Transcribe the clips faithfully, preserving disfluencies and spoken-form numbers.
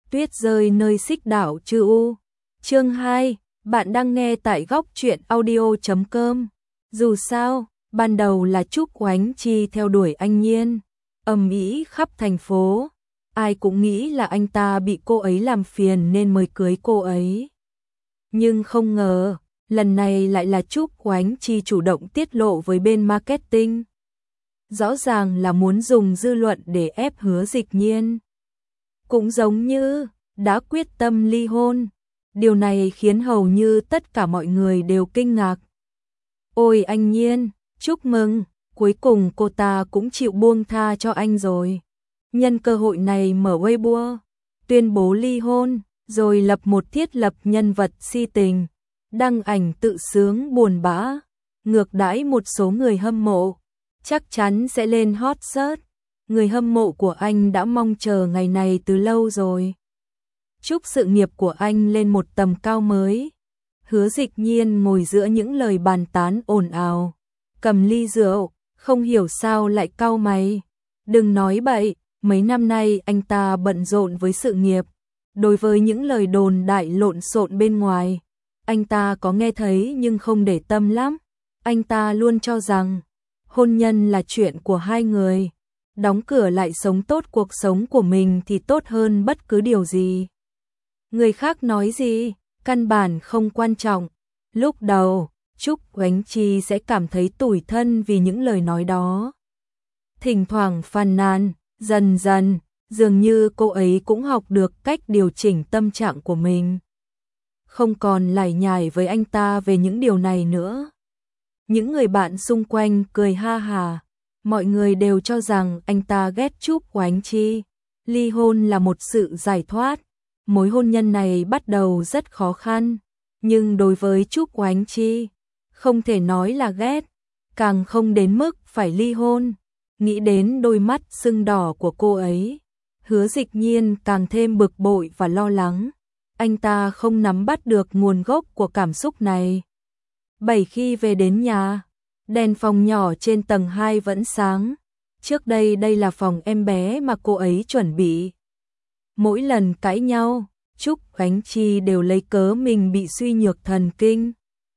Tuyết rơi nơi xích đảo Chư U. Chương hai, bạn đang nghe tại góc truyện audio chấm com. Dù sao, ban đầu là Trúc Oánh Chi theo đuổi anh Nhiên, ầm ĩ khắp thành phố, ai cũng nghĩ là anh ta bị cô ấy làm phiền nên mới cưới cô ấy. Nhưng không ngờ, lần này lại là Trúc Oánh Chi chủ động tiết lộ với bên marketing. Rõ ràng là muốn dùng dư luận để ép Hứa Dịch Nhiên. Cũng giống như đã quyết tâm ly hôn. Điều này khiến hầu như tất cả mọi người đều kinh ngạc. Ôi anh Nhiên, chúc mừng, cuối cùng cô ta cũng chịu buông tha cho anh rồi. Nhân cơ hội này mở Weibo, tuyên bố ly hôn, rồi lập một thiết lập nhân vật si tình, đăng ảnh tự sướng buồn bã, ngược đãi một số người hâm mộ. Chắc chắn sẽ lên hot search. Người hâm mộ của anh đã mong chờ ngày này từ lâu rồi. Chúc sự nghiệp của anh lên một tầm cao mới. Hứa Dịch Nhiên ngồi giữa những lời bàn tán ồn ào, cầm ly rượu, không hiểu sao lại cau mày. Đừng nói bậy, mấy năm nay anh ta bận rộn với sự nghiệp. Đối với những lời đồn đại lộn xộn bên ngoài, anh ta có nghe thấy nhưng không để tâm lắm. Anh ta luôn cho rằng hôn nhân là chuyện của hai người, đóng cửa lại sống tốt cuộc sống của mình thì tốt hơn bất cứ điều gì. Người khác nói gì, căn bản không quan trọng. Lúc đầu, Trúc Oánh Chi sẽ cảm thấy tủi thân vì những lời nói đó. Thỉnh thoảng phàn nàn, dần dần, dường như cô ấy cũng học được cách điều chỉnh tâm trạng của mình. Không còn lải nhải với anh ta về những điều này nữa. Những người bạn xung quanh cười ha hà, mọi người đều cho rằng anh ta ghét Trúc Oánh Chi. Ly hôn là một sự giải thoát. Mối hôn nhân này bắt đầu rất khó khăn, nhưng đối với Trúc Oánh Chi, không thể nói là ghét, càng không đến mức phải ly hôn. Nghĩ đến đôi mắt sưng đỏ của cô ấy, Hứa Dịch Nhiên càng thêm bực bội và lo lắng. Anh ta không nắm bắt được nguồn gốc của cảm xúc này. Bảy khi về đến nhà, đèn phòng nhỏ trên tầng hai vẫn sáng. Trước đây đây là phòng em bé mà cô ấy chuẩn bị. Mỗi lần cãi nhau, Trúc Oánh Chi đều lấy cớ mình bị suy nhược thần kinh,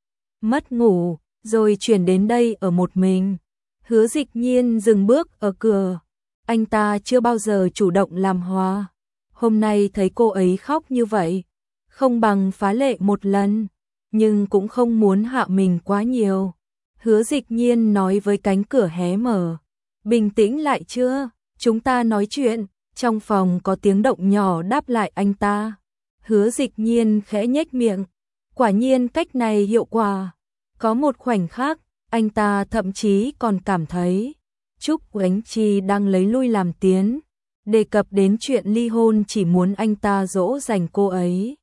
mất ngủ, rồi chuyển đến đây ở một mình. Hứa Dịch Nhiên dừng bước ở cửa. Anh ta chưa bao giờ chủ động làm hòa. Hôm nay thấy cô ấy khóc như vậy, không bằng phá lệ một lần, nhưng cũng không muốn hạ mình quá nhiều. Hứa Dịch Nhiên nói với cánh cửa hé mở. Bình tĩnh lại chưa? Chúng ta nói chuyện. Trong phòng có tiếng động nhỏ đáp lại anh ta. Hứa Dịch Nhiên khẽ nhếch miệng. Quả nhiên cách này hiệu quả. Có một khoảnh khắc, anh ta thậm chí còn cảm thấy Trúc Oánh Chi đang lấy lui làm tiến. Đề cập đến chuyện ly hôn chỉ muốn anh ta dỗ dành cô ấy.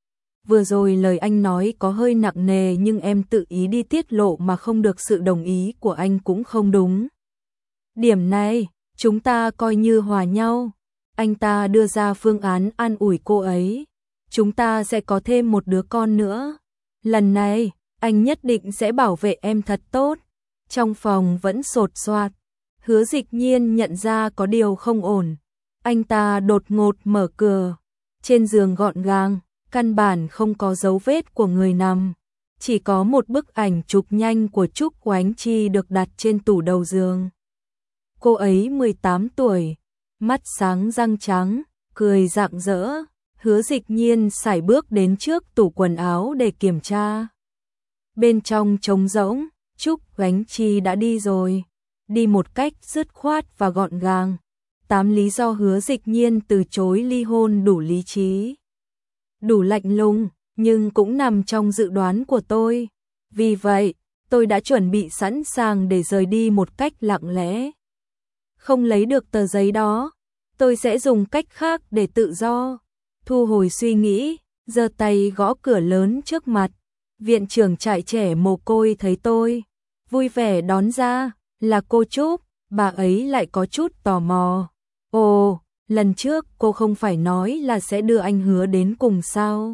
Vừa rồi lời anh nói có hơi nặng nề nhưng em tự ý đi tiết lộ mà không được sự đồng ý của anh cũng không đúng. Điểm này, chúng ta coi như hòa nhau. Anh ta đưa ra phương án an ủi cô ấy. Chúng ta sẽ có thêm một đứa con nữa. Lần này, anh nhất định sẽ bảo vệ em thật tốt. Trong phòng vẫn sột soạt. Hứa Dịch Nhiên nhận ra có điều không ổn. Anh ta đột ngột mở cửa. Trên giường gọn gàng, căn bản không có dấu vết của người nằm. Chỉ có một bức ảnh chụp nhanh của Trúc Oánh Chi được đặt trên tủ đầu giường. Cô ấy mười tám tuổi. Mắt sáng răng trắng, cười rạng rỡ. Hứa Dịch Nhiên sải bước đến trước tủ quần áo để kiểm tra. Bên trong trống rỗng, Trúc Oánh Chi đã đi rồi. Đi một cách dứt khoát và gọn gàng. Tám lý do Hứa Dịch Nhiên từ chối ly hôn đủ lý trí, đủ lạnh lùng, nhưng cũng nằm trong dự đoán của tôi. Vì vậy, tôi đã chuẩn bị sẵn sàng để rời đi một cách lặng lẽ. Không lấy được tờ giấy đó, tôi sẽ dùng cách khác để tự do. Thu hồi suy nghĩ, giơ tay gõ cửa lớn trước mặt. Viện trưởng trại trẻ mồ côi thấy tôi, vui vẻ đón ra, là cô Trúc. Bà ấy lại có chút tò mò. Ồ, lần trước cô không phải nói là sẽ đưa anh Hứa đến cùng sao?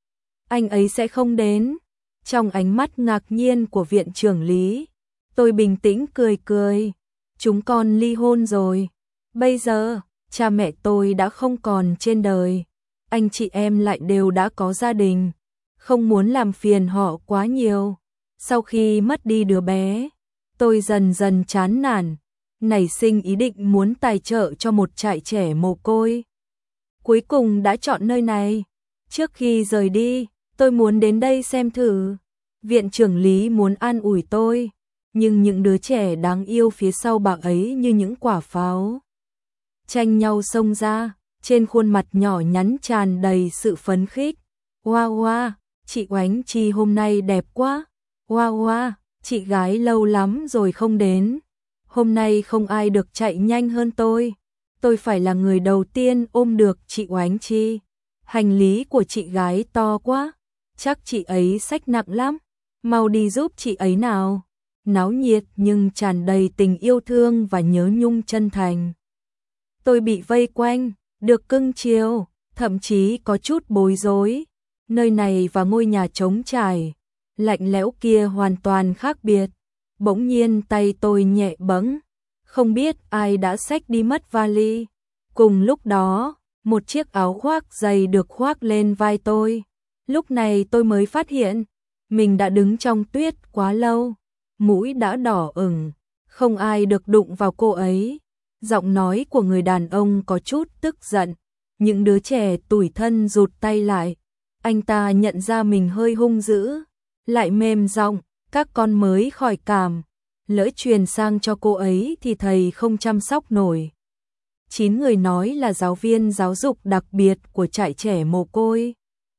Anh ấy sẽ không đến. Trong ánh mắt ngạc nhiên của viện trưởng Lý, tôi bình tĩnh cười cười. Chúng con ly hôn rồi. Bây giờ, cha mẹ tôi đã không còn trên đời. anh chị em lại đều đã có gia đình, không muốn làm phiền họ quá nhiều. Sau khi mất đi đứa bé, tôi dần dần chán nản, nảy sinh ý định muốn tài trợ cho một trại trẻ mồ côi. Cuối cùng đã chọn nơi này. Trước khi rời đi, tôi muốn đến đây xem thử. Viện trưởng Lý muốn an ủi tôi, nhưng những đứa trẻ đáng yêu phía sau bà ấy như những quả pháo tranh nhau xông ra, trên khuôn mặt nhỏ nhắn tràn đầy sự phấn khích. Wow wow, chị Oánh Chi hôm nay đẹp quá. Wow wow, chị gái lâu lắm rồi không đến. Hôm nay không ai được chạy nhanh hơn tôi. Tôi phải là người đầu tiên ôm được chị Oánh Chi. Hành lý của chị gái to quá, chắc chị ấy xách nặng lắm. Mau đi giúp chị ấy nào. Náo nhiệt nhưng tràn đầy tình yêu thương và nhớ nhung chân thành. Tôi bị vây quanh, được cưng chiều, thậm chí có chút bối rối. Nơi này và ngôi nhà trống trải, lạnh lẽo kia hoàn toàn khác biệt. Bỗng nhiên tay tôi nhẹ bẫng, không biết ai đã xách đi mất vali. Cùng lúc đó, một chiếc áo khoác dày được khoác lên vai tôi. Lúc này tôi mới phát hiện, mình đã đứng trong tuyết quá lâu, mũi đã đỏ ửng, không ai được đụng vào cô ấy. Giọng nói của người đàn ông có chút tức giận, những đứa trẻ tủi thân rụt tay lại. Anh ta nhận ra mình hơi hung dữ, lại mềm giọng, các con mới khỏi cảm, lỡ truyền sang cho cô ấy thì thầy không chăm sóc nổi. Chín người nói là giáo viên giáo dục đặc biệt của trại trẻ mồ côi.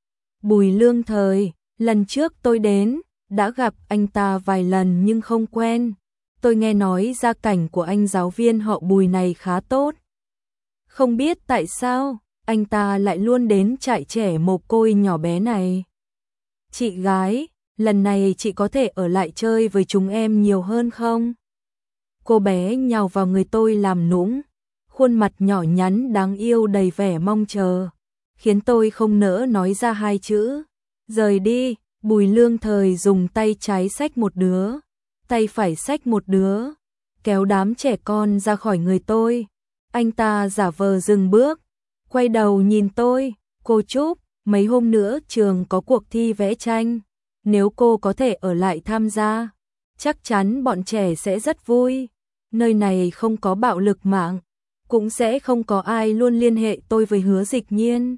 Bùi Lương Thời, lần trước tôi đến, đã gặp anh ta vài lần nhưng không quen. Tôi nghe nói gia cảnh của anh giáo viên họ Bùi này khá tốt. Không biết tại sao, anh ta lại luôn đến trại trẻ mồ côi nhỏ bé này. Chị gái, lần này chị có thể ở lại chơi với chúng em nhiều hơn không? Cô bé nhào vào người tôi làm nũng, khuôn mặt nhỏ nhắn đáng yêu đầy vẻ mong chờ, khiến tôi không nỡ nói ra hai chữ. Rời đi. Bùi Lương Thời dùng tay trái xách một đứa, tay phải xách một đứa, kéo đám trẻ con ra khỏi người tôi. Anh ta giả vờ dừng bước, quay đầu nhìn tôi. Cô Trúc, mấy hôm nữa trường có cuộc thi vẽ tranh, nếu cô có thể ở lại tham gia, chắc chắn bọn trẻ sẽ rất vui. Nơi này không có bạo lực mạng, cũng sẽ không có ai luôn liên hệ tôi với Hứa Dịch Nhiên.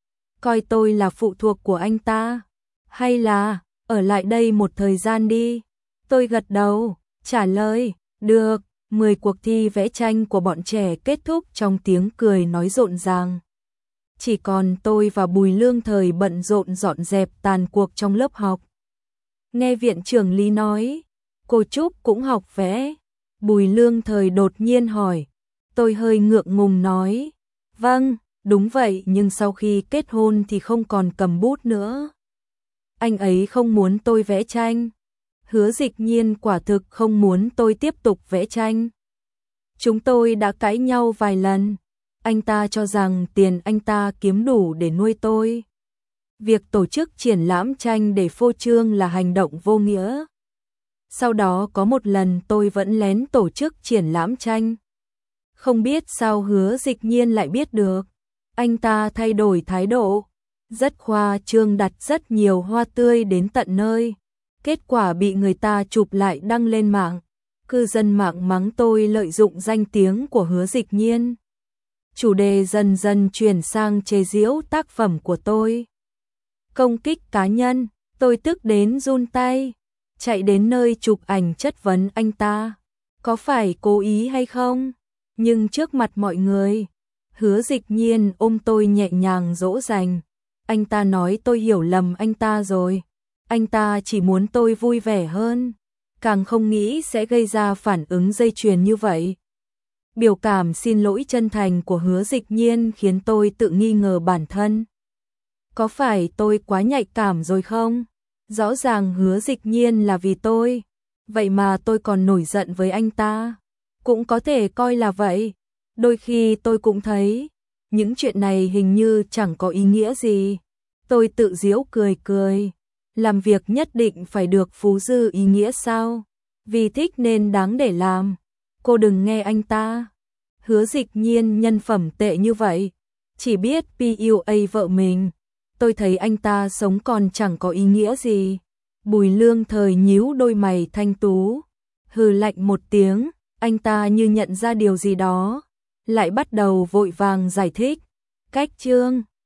Coi tôi là phụ thuộc của anh ta, hay là ở lại đây một thời gian đi. Tôi gật đầu, trả lời, được. Mười cuộc thi vẽ tranh của bọn trẻ kết thúc trong tiếng cười nói rộn ràng. Chỉ còn tôi và Bùi Lương Thời bận rộn dọn dẹp tàn cuộc trong lớp học. Nghe viện trưởng Lý nói, cô Trúc cũng học vẽ. Bùi Lương Thời đột nhiên hỏi. Tôi hơi ngượng ngùng nói, vâng, đúng vậy, nhưng sau khi kết hôn thì không còn cầm bút nữa. Anh ấy không muốn tôi vẽ tranh. Hứa Dịch Nhiên quả thực không muốn tôi tiếp tục vẽ tranh. Chúng tôi đã cãi nhau vài lần. Anh ta cho rằng tiền anh ta kiếm đủ để nuôi tôi. Việc tổ chức triển lãm tranh để phô trương là hành động vô nghĩa. Sau đó có một lần tôi vẫn lén tổ chức triển lãm tranh. Không biết sao Hứa Dịch Nhiên lại biết được. Anh ta thay đổi thái độ, rất khoa trương đặt rất nhiều hoa tươi đến tận nơi. Kết quả bị người ta chụp lại đăng lên mạng. Cư dân mạng mắng tôi lợi dụng danh tiếng của Hứa Dịch Nhiên. Chủ đề dần dần chuyển sang chế giễu tác phẩm của tôi. Công kích cá nhân, tôi tức đến run tay, chạy đến nơi chụp ảnh chất vấn anh ta. Có phải cố ý hay không? Nhưng trước mặt mọi người, Hứa Dịch Nhiên ôm tôi nhẹ nhàng dỗ dành. Anh ta nói tôi hiểu lầm anh ta rồi. Anh ta chỉ muốn tôi vui vẻ hơn, càng không nghĩ sẽ gây ra phản ứng dây chuyền như vậy. Biểu cảm xin lỗi chân thành của Hứa Dịch Nhiên khiến tôi tự nghi ngờ bản thân. Có phải tôi quá nhạy cảm rồi không? Rõ ràng Hứa Dịch Nhiên là vì tôi, vậy mà tôi còn nổi giận với anh ta. Cũng có thể coi là vậy. Đôi khi tôi cũng thấy những chuyện này hình như chẳng có ý nghĩa gì. Tôi tự giễu cười cười. Làm việc nhất định phải được phú dư ý nghĩa sao? Vì thích nên đáng để làm. Cô đừng nghe anh ta. Hứa Dịch Nhiên nhân phẩm tệ như vậy. chỉ biết pê u a vợ mình. Tôi thấy anh ta sống còn chẳng có ý nghĩa gì. Bùi Lương Thời nhíu đôi mày thanh tú, hừ lạnh một tiếng, anh ta như nhận ra điều gì đó, lại bắt đầu vội vàng giải thích. Cách Trương